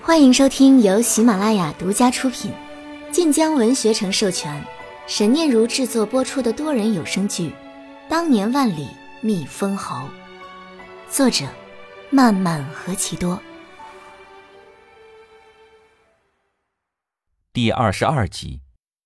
欢迎收听由喜马拉雅独家出品，晋江文学城授权，沈念如制作播出的多人有声剧《当年万里觅封侯》，作者漫漫何其多。 第22集。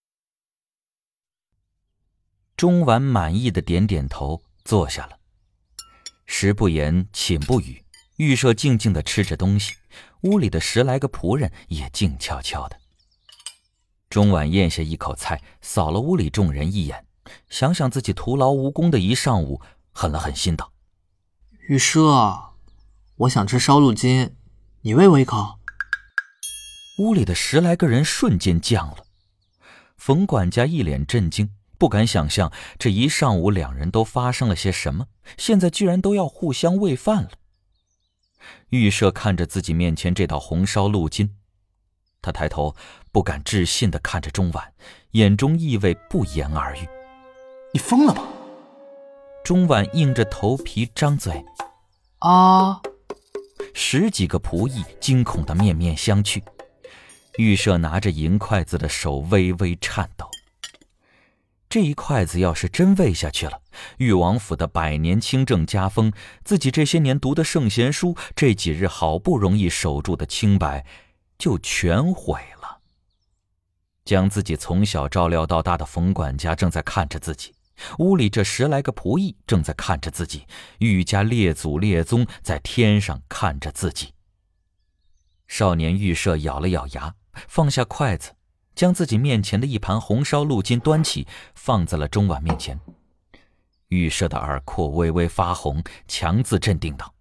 钟婉满意的点点头，坐下了。食不言，寝不语，预设静静地吃着东西，屋里的10来个仆人也静悄悄的。钟婉咽下一口菜，扫了屋里众人一眼，想想自己徒劳无功的一上午，狠了狠心道： 御舍，我想吃烧鹿筋，你喂我一口。 屋里的10来个人瞬间僵了。冯管家一脸震惊，不敢想象这一上午两人都发生了些什么，现在居然都要互相喂饭了。御舍看着自己面前这道红烧鹿筋，他抬头不敢置信地看着钟婉，眼中意味不言而喻。 你疯了吗？ 钟婉硬着头皮张嘴。 啊 ！10几个仆役惊恐地面面相觑，御舍拿着银筷子的手微微颤抖。这一筷子要是真喂下去了，裕王府的100年清正家风，自己这些年读的圣贤书，这几日好不容易守住的清白，就全毁了。将自己从小照料到大的冯管家正在看着自己，屋里这10来个仆役正在看着自己，裕家列祖列宗在天上看着自己。少年御舍咬了咬牙，放下筷子，将自己面前的一盘红烧鹿筋端起，放在了钟婉面前。御舍的耳廓微微发红，强自镇定道：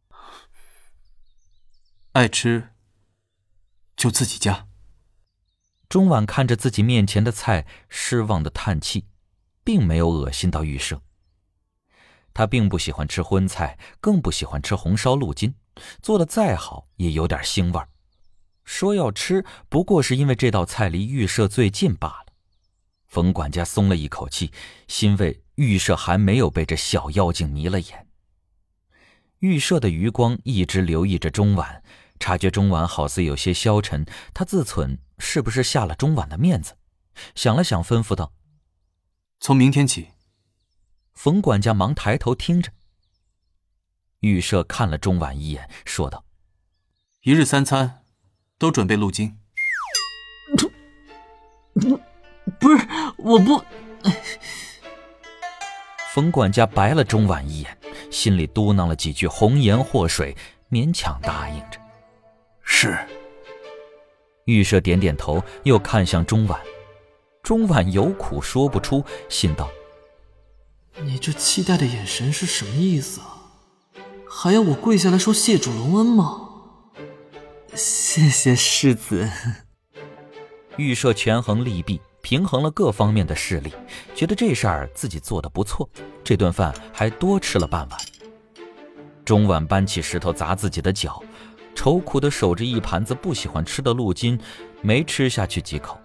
爱吃就自己夹。 钟婉看着自己面前的菜，失望的叹气，并没有恶心到御舍。他并不喜欢吃荤菜，更不喜欢吃红烧鹿筋，做的再好也有点腥味儿。说要吃，不过是因为这道菜离御舍最近罢了。冯管家松了一口气，欣慰御舍还没有被这小妖精迷了眼。御舍的余光一直留意着钟婉，察觉钟婉好似有些消沉，他自忖是不是下了钟婉的面子，想了想吩咐道： 从明天起。 冯管家忙抬头听着。御舍看了钟婉一眼，说道： 一日3餐都准备鹿筋。 不是，我不。 冯管家白了钟婉一眼，心里嘟囔了几句红颜祸水，勉强答应着。 是。 御舍点点头，又看向钟婉。钟婉有苦说不出，心道： 你这期待的眼神是什么意思啊？还要我跪下来说谢主隆恩吗？谢谢世子。 御舍权衡利弊，平衡了各方面的势力，觉得这事儿自己做得不错，这顿饭还多吃了半碗。钟婉搬起石头砸自己的脚，愁苦地守着一盘子不喜欢吃的鹿筋，没吃下去几口。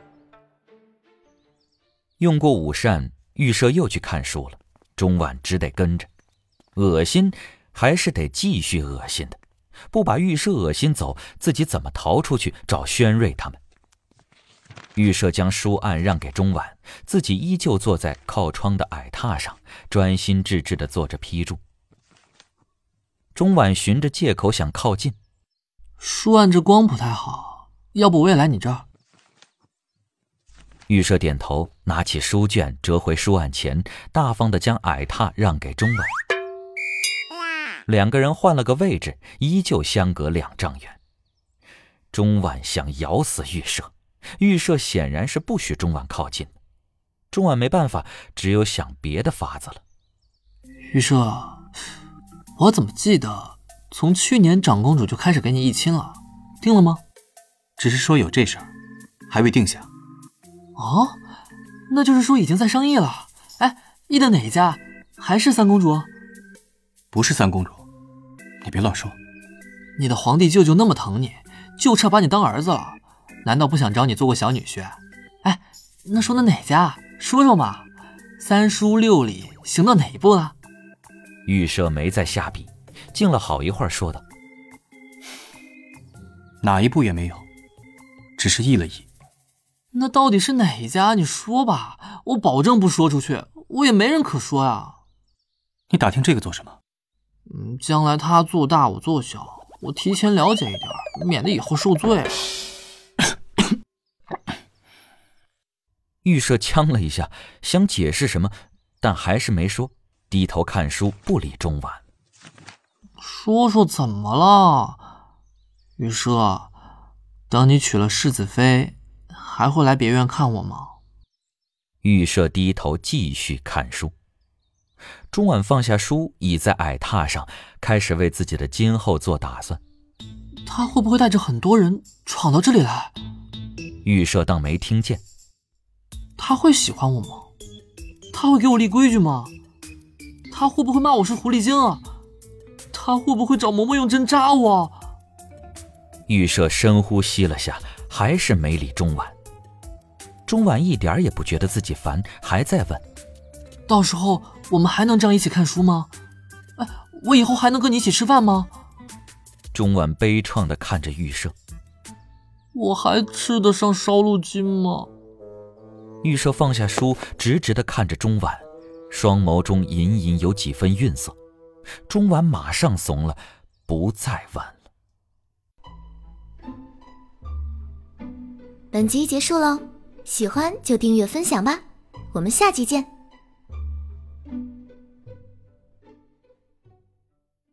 用过午膳，御舍又去看书了，钟婉只得跟着。恶心还是得继续恶心的，不把御舍恶心走，自己怎么逃出去找宣瑞他们？御舍将书案让给钟婉，自己依旧坐在靠窗的矮榻上，专心致志地做着批注。钟婉寻着借口想靠近。 书案这光不太好，要不我也来你这儿。 御舍点头，拿起书卷折回书案前，大方地将矮榻让给钟婉。2个人换了个位置，依旧相隔2丈远。钟婉想咬死御舍，御舍显然是不许钟婉靠近的。钟婉没办法，只有想别的法子了。 御舍，我怎么记得从去年长公主就开始给你议亲了，定了吗？ 只是说有这事儿，还未定下。 哦，那就是说已经在商议了。哎，议的哪一家？还是三公主？ 不是三公主，你别乱说。 你的皇帝舅舅那么疼你，就差把你当儿子了，难道不想找你做过小女婿？哎，那说的哪家？说说嘛。3书6礼行到哪一步了？ 御舍没再下笔，静了好一会儿，说道： 哪一部也没有，只是议了议。 那到底是哪一家？你说吧，我保证不说出去，我也没人可说呀。 你打听这个做什么？ 将来他做大我做小，我提前了解一点，免得以后受罪。 预设呛了一下，想解释什么，但还是没说，低头看书，不理钟婉。 说说怎么了？预设，等你娶了世子妃，还会来别院看我吗？ 预设低头继续看书。钟婉放下书，倚在矮榻上，开始为自己的今后做打算。 他会不会带着很多人闯到这里来？ 预设当没听见。 他会喜欢我吗？他会给我立规矩吗？他会不会骂我是狐狸精啊？他会不会找嬷嬷用针扎我？ 预设深呼吸了下，还是没理钟婉。钟婉一点也不觉得自己烦，还在问： 到时候我们还能这样一起看书吗？我以后还能跟你一起吃饭吗？ 钟婉悲怆地看着预设。 我还吃得上烧鹿筋吗？ 预设放下书，直直地看着钟婉，双眸中隐隐有几分愠色。钟婉马上怂了，不再问了。 本集结束喽，喜欢就订阅分享吧，我们下集见。